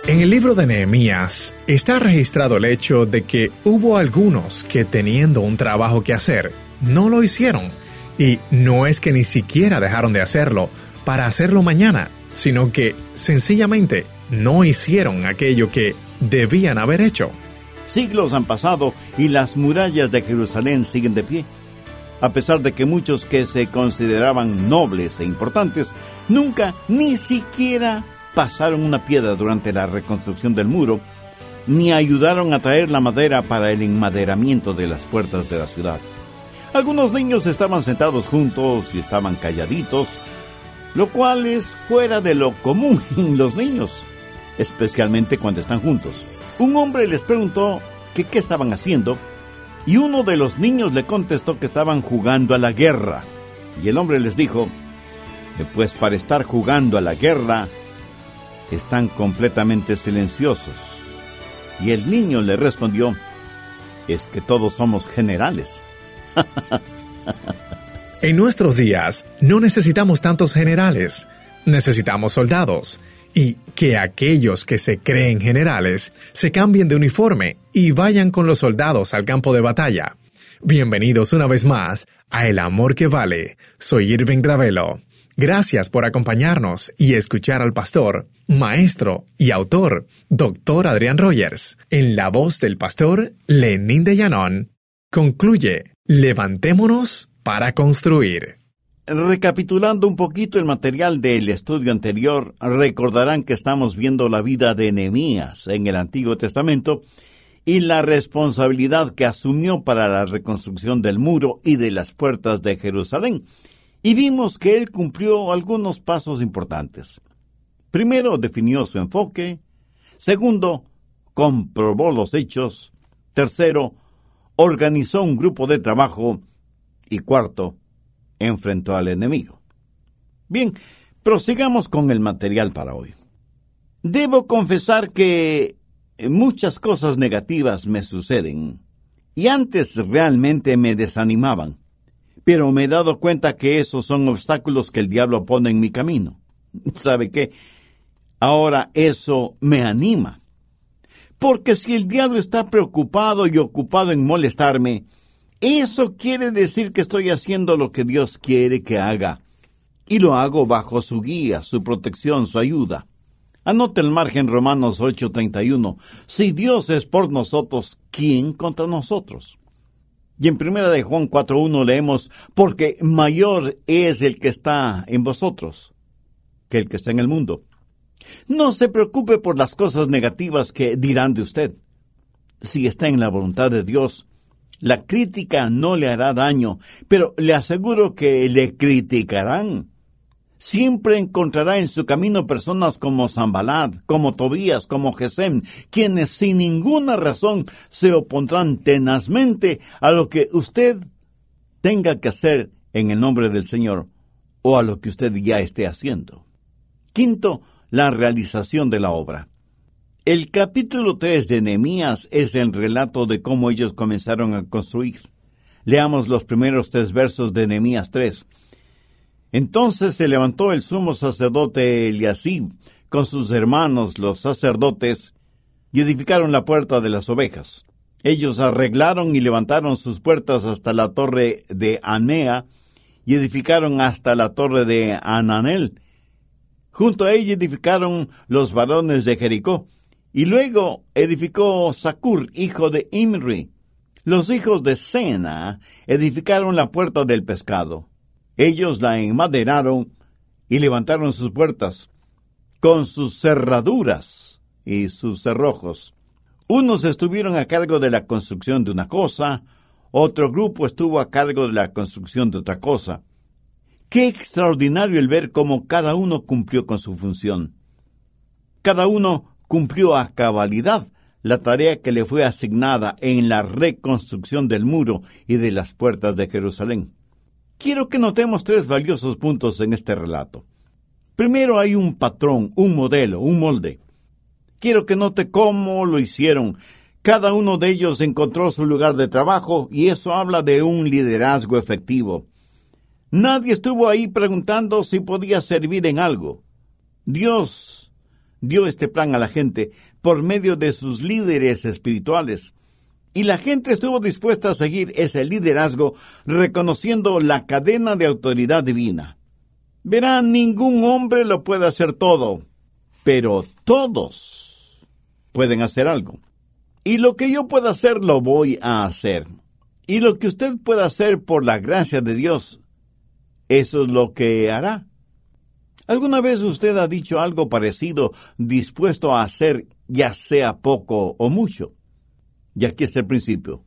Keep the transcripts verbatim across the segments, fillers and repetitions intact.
En el libro de Nehemías está registrado el hecho de que hubo algunos que, teniendo un trabajo que hacer, no lo hicieron. Y no es que ni siquiera dejaron de hacerlo para hacerlo mañana, sino que sencillamente no hicieron aquello que debían haber hecho. Siglos han pasado y las murallas de Jerusalén siguen de pie. A pesar de que muchos que se consideraban nobles e importantes nunca ni siquiera pasaron una piedra durante la reconstrucción del muro, ni ayudaron a traer la madera para el enmaderamiento de las puertas de la ciudad. Algunos niños estaban sentados juntos y estaban calladitos, lo cual es fuera de lo común en los niños, especialmente cuando están juntos. Un hombre les preguntó que qué estaban haciendo, y uno de los niños le contestó que estaban jugando a la guerra. Y el hombre les dijo, pues para estar jugando a la guerra, están completamente silenciosos. Y el niño le respondió, es que todos somos generales. En nuestros días no necesitamos tantos generales, necesitamos soldados. Y que aquellos que se creen generales se cambien de uniforme y vayan con los soldados al campo de batalla. Bienvenidos una vez más a El Amor que Vale. Soy Irving Ravelo. Gracias por acompañarnos y escuchar al pastor, maestro y autor, doctor Adrián Rogers, en la voz del pastor Lenín de Llanón. Concluye, levantémonos para construir. Recapitulando un poquito el material del estudio anterior, recordarán que estamos viendo la vida de Nehemías en el Antiguo Testamento y la responsabilidad que asumió para la reconstrucción del muro y de las puertas de Jerusalén. Y vimos que él cumplió algunos pasos importantes. Primero, definió su enfoque. Segundo, comprobó los hechos. Tercero, organizó un grupo de trabajo. Y cuarto, enfrentó al enemigo. Bien, prosigamos con el material para hoy. Debo confesar que muchas cosas negativas me suceden, y antes realmente me desanimaban, pero me he dado cuenta que esos son obstáculos que el diablo pone en mi camino. ¿Sabe qué? Ahora eso me anima, porque si el diablo está preocupado y ocupado en molestarme, eso quiere decir que estoy haciendo lo que Dios quiere que haga, y lo hago bajo su guía, su protección, su ayuda. Anote el margen Romanos ocho treinta y uno. Si Dios es por nosotros, ¿quién contra nosotros? Y en primera de Juan cuatro uno leemos, porque mayor es el que está en vosotros que el que está en el mundo. No se preocupe por las cosas negativas que dirán de usted. Si está en la voluntad de Dios, la crítica no le hará daño, pero le aseguro que le criticarán. Siempre encontrará en su camino personas como Sanbalat, como Tobías, como Gesem, quienes sin ninguna razón se opondrán tenazmente a lo que usted tenga que hacer en el nombre del Señor, o a lo que usted ya esté haciendo. Quinto, la realización de la obra. El capítulo tres de Nehemías es el relato de cómo ellos comenzaron a construir. Leamos los primeros tres versos de Nehemías tres. Entonces se levantó el sumo sacerdote Eliasib con sus hermanos los sacerdotes y edificaron la puerta de las ovejas. Ellos arreglaron y levantaron sus puertas hasta la torre de Anea y edificaron hasta la torre de Ananel. Junto a ella edificaron los varones de Jericó. Y luego edificó Zacur, hijo de Imri. Los hijos de Sena edificaron la puerta del pescado. Ellos la enmaderaron y levantaron sus puertas, con sus cerraduras y sus cerrojos. Unos estuvieron a cargo de la construcción de una cosa, otro grupo estuvo a cargo de la construcción de otra cosa. Qué extraordinario el ver cómo cada uno cumplió con su función. Cada uno cumplió a cabalidad la tarea que le fue asignada en la reconstrucción del muro y de las puertas de Jerusalén. Quiero que notemos tres valiosos puntos en este relato. Primero, hay un patrón, un modelo, un molde. Quiero que note cómo lo hicieron. Cada uno de ellos encontró su lugar de trabajo y eso habla de un liderazgo efectivo. Nadie estuvo ahí preguntando si podía servir en algo. Dios dio este plan a la gente por medio de sus líderes espirituales. Y la gente estuvo dispuesta a seguir ese liderazgo, reconociendo la cadena de autoridad divina. Verán, ningún hombre lo puede hacer todo, pero todos pueden hacer algo. Y lo que yo pueda hacer, lo voy a hacer. Y lo que usted pueda hacer por la gracia de Dios, eso es lo que hará. ¿Alguna vez usted ha dicho algo parecido, dispuesto a hacer, ya sea poco o mucho? Y aquí está el principio.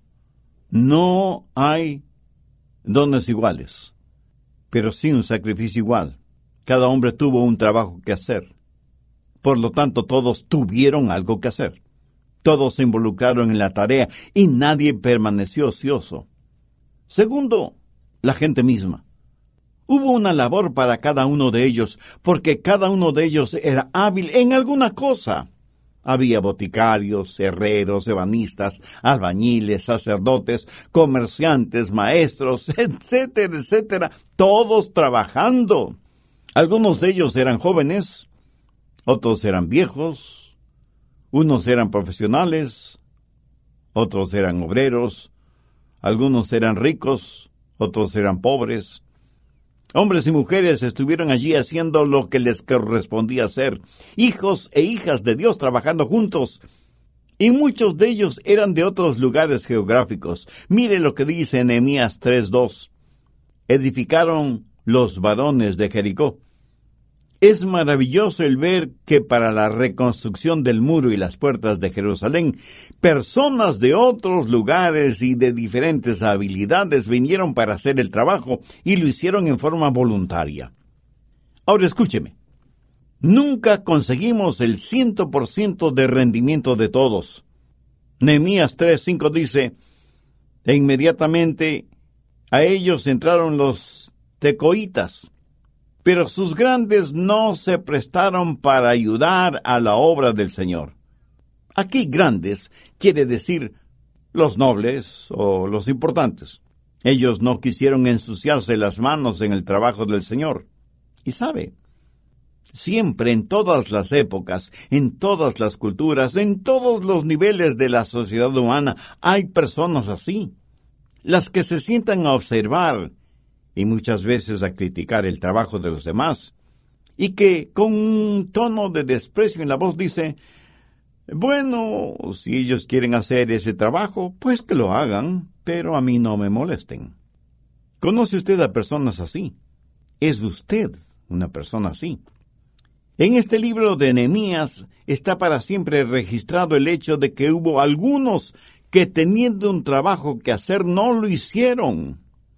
No hay dones iguales, pero sí un sacrificio igual. Cada hombre tuvo un trabajo que hacer. Por lo tanto, todos tuvieron algo que hacer. Todos se involucraron en la tarea y nadie permaneció ocioso. Segundo, la gente misma. Hubo una labor para cada uno de ellos, porque cada uno de ellos era hábil en alguna cosa. Había boticarios, herreros, ebanistas, albañiles, sacerdotes, comerciantes, maestros, etcétera, etcétera, todos trabajando. Algunos de ellos eran jóvenes, otros eran viejos, unos eran profesionales, otros eran obreros, algunos eran ricos, otros eran pobres. Hombres y mujeres estuvieron allí haciendo lo que les correspondía hacer, hijos e hijas de Dios trabajando juntos, y muchos de ellos eran de otros lugares geográficos. Mire lo que dice Nehemías tres dos. Edificaron los varones de Jericó. Es maravilloso el ver que para la reconstrucción del muro y las puertas de Jerusalén, personas de otros lugares y de diferentes habilidades vinieron para hacer el trabajo y lo hicieron en forma voluntaria. Ahora escúcheme. Nunca conseguimos el ciento por ciento de rendimiento de todos. Nehemías tres cinco dice, e inmediatamente a ellos entraron los tecoitas, pero sus grandes no se prestaron para ayudar a la obra del Señor. Aquí grandes quiere decir los nobles o los importantes. Ellos no quisieron ensuciarse las manos en el trabajo del Señor. Y sabe, siempre en todas las épocas, en todas las culturas, en todos los niveles de la sociedad humana, hay personas así. Las que se sientan a observar y muchas veces a criticar el trabajo de los demás, y que con un tono de desprecio en la voz dice, bueno, si ellos quieren hacer ese trabajo, pues que lo hagan, pero a mí no me molesten. ¿Conoce usted a personas así? ¿Es usted una persona así? En este libro de Nehemías está para siempre registrado el hecho de que hubo algunos que teniendo un trabajo que hacer no lo hicieron.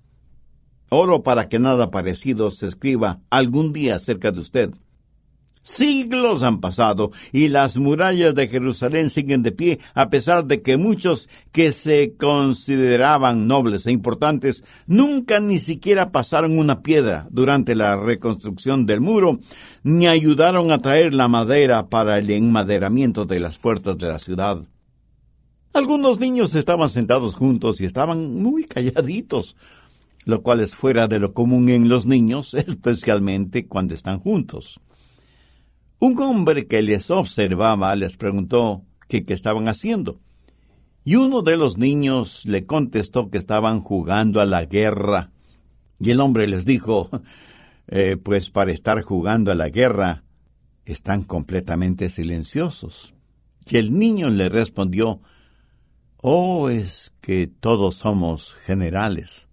Oro para que nada parecido se escriba algún día acerca de usted. Siglos han pasado y las murallas de Jerusalén siguen de pie, a pesar de que muchos que se consideraban nobles e importantes nunca ni siquiera pasaron una piedra durante la reconstrucción del muro, ni ayudaron a traer la madera para el enmaderamiento de las puertas de la ciudad. Algunos niños estaban sentados juntos y estaban muy calladitos, lo cual es fuera de lo común en los niños, especialmente cuando están juntos. Un hombre que les observaba les preguntó qué, qué estaban haciendo, y uno de los niños le contestó que estaban jugando a la guerra. Y el hombre les dijo, eh, pues para estar jugando a la guerra, están completamente silenciosos. Y el niño le respondió, oh, es que todos somos generales.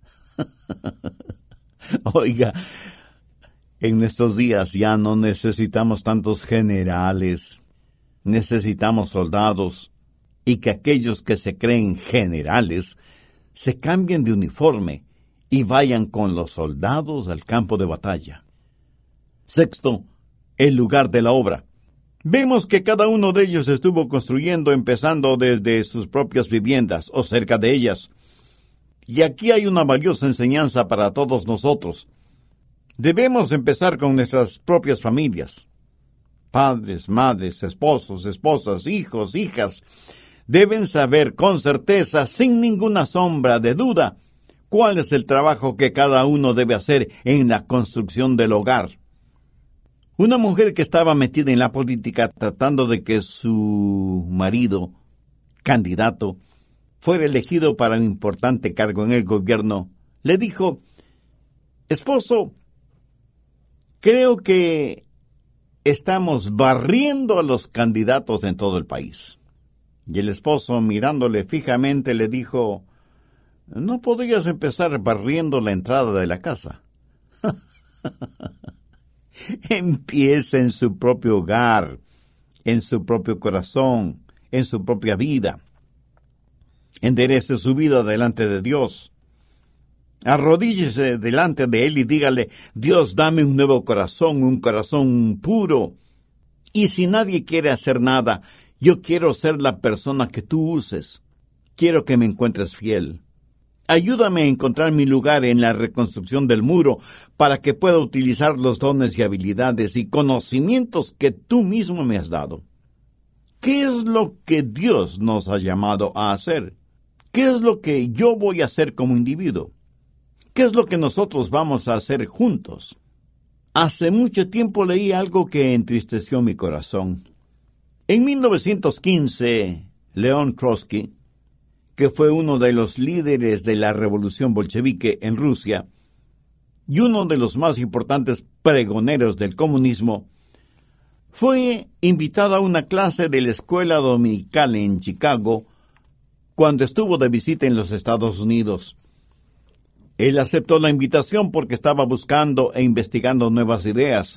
Oiga, en estos días ya no necesitamos tantos generales, necesitamos soldados, y que aquellos que se creen generales se cambien de uniforme y vayan con los soldados al campo de batalla. Sexto, el lugar de la obra. Vemos que cada uno de ellos estuvo construyendo empezando desde sus propias viviendas o cerca de ellas. Y aquí hay una valiosa enseñanza para todos nosotros. Debemos empezar con nuestras propias familias. Padres, madres, esposos, esposas, hijos, hijas, deben saber con certeza, sin ninguna sombra de duda, cuál es el trabajo que cada uno debe hacer en la construcción del hogar. Una mujer que estaba metida en la política tratando de que su marido, candidato, fuera elegido para un importante cargo en el gobierno, le dijo: esposo, creo que estamos barriendo a los candidatos en todo el país. Y el esposo, mirándole fijamente, le dijo: ¿no podrías empezar barriendo la entrada de la casa? Empieza en su propio hogar, en su propio corazón, en su propia vida. Enderece su vida delante de Dios. Arrodíllese delante de Él y dígale: Dios, dame un nuevo corazón, un corazón puro. Y si nadie quiere hacer nada, yo quiero ser la persona que tú uses. Quiero que me encuentres fiel. Ayúdame a encontrar mi lugar en la reconstrucción del muro para que pueda utilizar los dones y habilidades y conocimientos que tú mismo me has dado. ¿Qué es lo que Dios nos ha llamado a hacer? ¿Qué es lo que yo voy a hacer como individuo? ¿Qué es lo que nosotros vamos a hacer juntos? Hace mucho tiempo leí algo que entristeció mi corazón. En mil novecientos quince, León Trotsky, que fue uno de los líderes de la revolución bolchevique en Rusia y uno de los más importantes pregoneros del comunismo, fue invitado a una clase de la escuela dominical en Chicago cuando estuvo de visita en los Estados Unidos. Él aceptó la invitación porque estaba buscando e investigando nuevas ideas.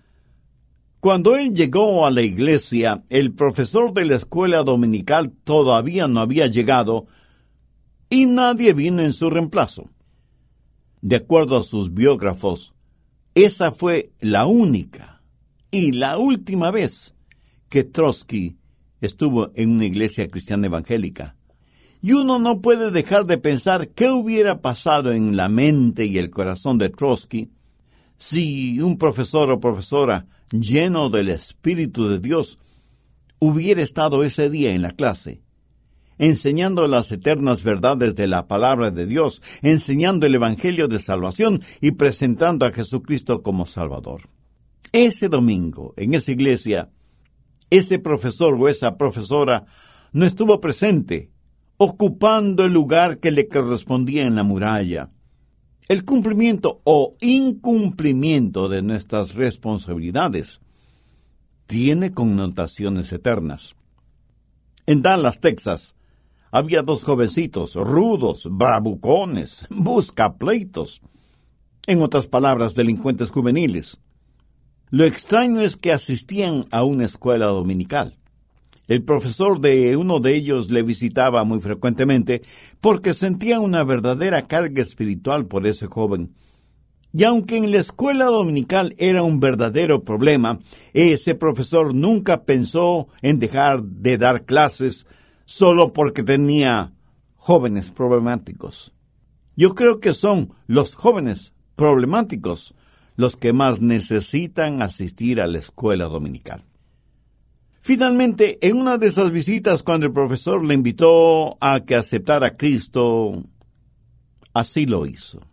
Cuando él llegó a la iglesia, el profesor de la escuela dominical todavía no había llegado y nadie vino en su reemplazo. De acuerdo a sus biógrafos, esa fue la única y la última vez que Trotsky estuvo en una iglesia cristiana evangélica. Y uno no puede dejar de pensar qué hubiera pasado en la mente y el corazón de Trotsky si un profesor o profesora lleno del Espíritu de Dios hubiera estado ese día en la clase, enseñando las eternas verdades de la palabra de Dios, enseñando el Evangelio de salvación y presentando a Jesucristo como Salvador. Ese domingo, en esa iglesia, ese profesor o esa profesora no estuvo presente, ocupando el lugar que le correspondía en la muralla. El cumplimiento o incumplimiento de nuestras responsabilidades tiene connotaciones eternas. En Dallas, Texas, había dos jovencitos rudos, bravucones, buscapleitos, en otras palabras, delincuentes juveniles. Lo extraño es que asistían a una escuela dominical. El profesor de uno de ellos le visitaba muy frecuentemente porque sentía una verdadera carga espiritual por ese joven. Y aunque en la escuela dominical era un verdadero problema, ese profesor nunca pensó en dejar de dar clases solo porque tenía jóvenes problemáticos. Yo creo que son los jóvenes problemáticos los que más necesitan asistir a la escuela dominical. Finalmente, en una de esas visitas, cuando el profesor le invitó a que aceptara a Cristo, así lo hizo.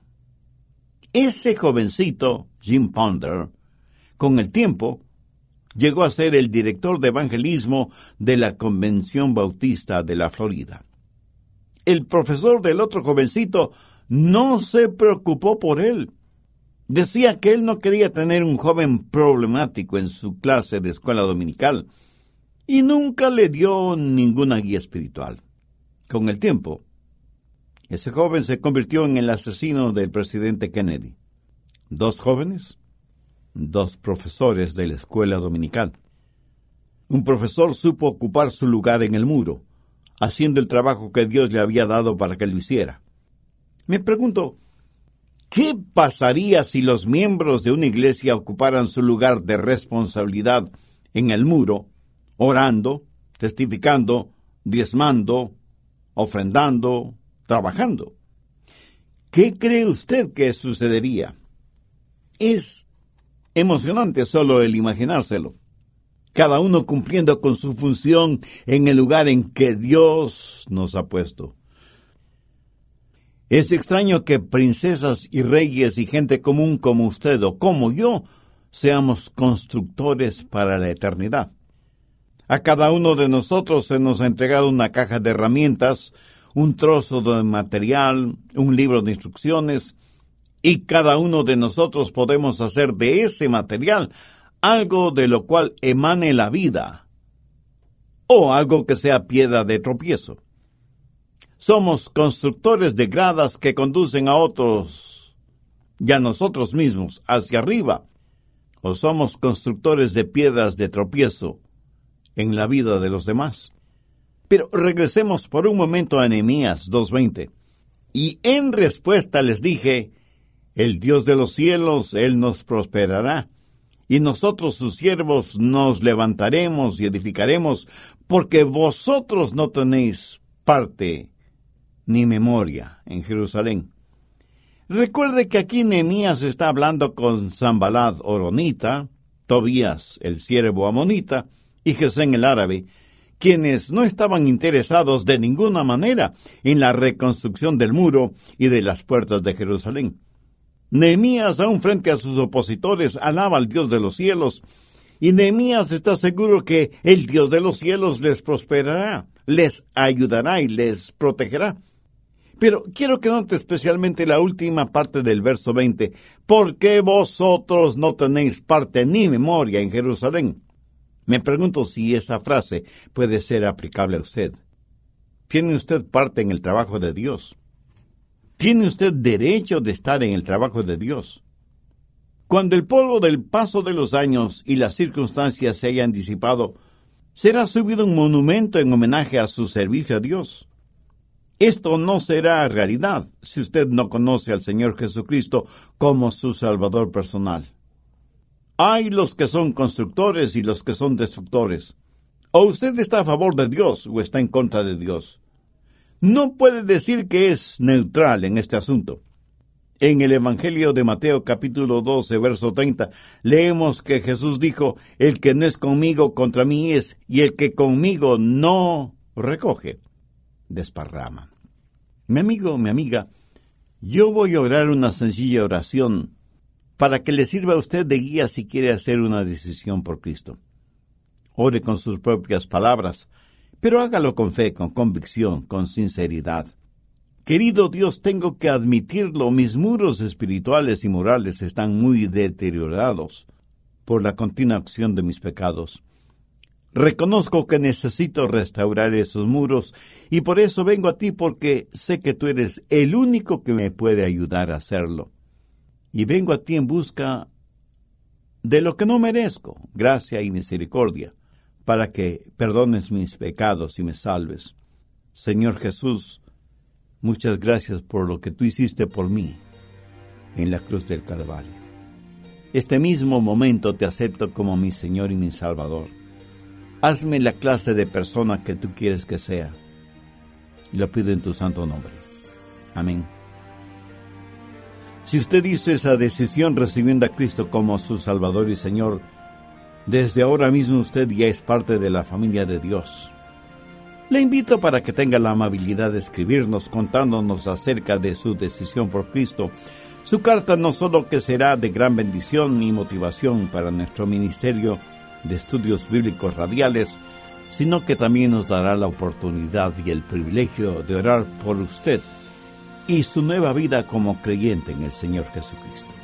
Ese jovencito, Jim Ponder, con el tiempo, llegó a ser el director de evangelismo de la Convención Bautista de la Florida. El profesor del otro jovencito no se preocupó por él. Decía que él no quería tener un joven problemático en su clase de escuela dominical, y nunca le dio ninguna guía espiritual. Con el tiempo, ese joven se convirtió en el asesino del presidente Kennedy. Dos jóvenes, dos profesores de la escuela dominical. Un profesor supo ocupar su lugar en el muro, haciendo el trabajo que Dios le había dado para que lo hiciera. Me pregunto, ¿qué pasaría si los miembros de una iglesia ocuparan su lugar de responsabilidad en el muro, orando, testificando, diezmando, ofrendando, trabajando? ¿Qué cree usted que sucedería? Es emocionante solo el imaginárselo. Cada uno cumpliendo con su función en el lugar en que Dios nos ha puesto. Es extraño que princesas y reyes y gente común como usted o como yo seamos constructores para la eternidad. A cada uno de nosotros se nos ha entregado una caja de herramientas, un trozo de material, un libro de instrucciones, y cada uno de nosotros podemos hacer de ese material algo de lo cual emane la vida, o algo que sea piedra de tropiezo. Somos constructores de gradas que conducen a otros y a nosotros mismos hacia arriba, o somos constructores de piedras de tropiezo en la vida de los demás. Pero regresemos por un momento a Nehemías dos veinte. Y en respuesta les dije, el Dios de los cielos, Él nos prosperará, y nosotros sus siervos nos levantaremos y edificaremos, porque vosotros no tenéis parte ni memoria en Jerusalén. Recuerde que aquí Nehemías está hablando con Sanballat horonita, Tobías el siervo amonita y Gesén el árabe, quienes no estaban interesados de ninguna manera en la reconstrucción del muro y de las puertas de Jerusalén. Nehemías, aún frente a sus opositores, alaba al Dios de los cielos, y Nehemías está seguro que el Dios de los cielos les prosperará, les ayudará y les protegerá. Pero quiero que note especialmente la última parte del verso veinte. «Porque vosotros no tenéis parte ni memoria en Jerusalén». Me pregunto si esa frase puede ser aplicable a usted. ¿Tiene usted parte en el trabajo de Dios? ¿Tiene usted derecho de estar en el trabajo de Dios? Cuando el polvo del paso de los años y las circunstancias se hayan disipado, será subido un monumento en homenaje a su servicio a Dios. Esto no será realidad si usted no conoce al Señor Jesucristo como su Salvador personal. Hay los que son constructores y los que son destructores. O usted está a favor de Dios o está en contra de Dios. No puede decir que es neutral en este asunto. En el Evangelio de Mateo capítulo doce, verso treinta, leemos que Jesús dijo, «El que no es conmigo, contra mí es, y el que conmigo no recoge, desparrama». Mi amigo, mi amiga, yo voy a orar una sencilla oración para que le sirva a usted de guía si quiere hacer una decisión por Cristo. Ore con sus propias palabras, pero hágalo con fe, con convicción, con sinceridad. Querido Dios, tengo que admitirlo, mis muros espirituales y morales están muy deteriorados por la continua acción de mis pecados. Reconozco que necesito restaurar esos muros y por eso vengo a ti porque sé que tú eres el único que me puede ayudar a hacerlo. Y vengo a ti en busca de lo que no merezco, gracia y misericordia, para que perdones mis pecados y me salves. Señor Jesús, muchas gracias por lo que tú hiciste por mí en la cruz del Calvario. Este mismo momento te acepto como mi Señor y mi Salvador. Hazme la clase de persona que tú quieres que sea. Y lo pido en tu santo nombre. Amén. Si usted hizo esa decisión recibiendo a Cristo como su Salvador y Señor, desde ahora mismo usted ya es parte de la familia de Dios. Le invito para que tenga la amabilidad de escribirnos contándonos acerca de su decisión por Cristo. Su carta no solo que será de gran bendición y motivación para nuestro ministerio de estudios bíblicos radiales, sino que también nos dará la oportunidad y el privilegio de orar por usted y su nueva vida como creyente en el Señor Jesucristo.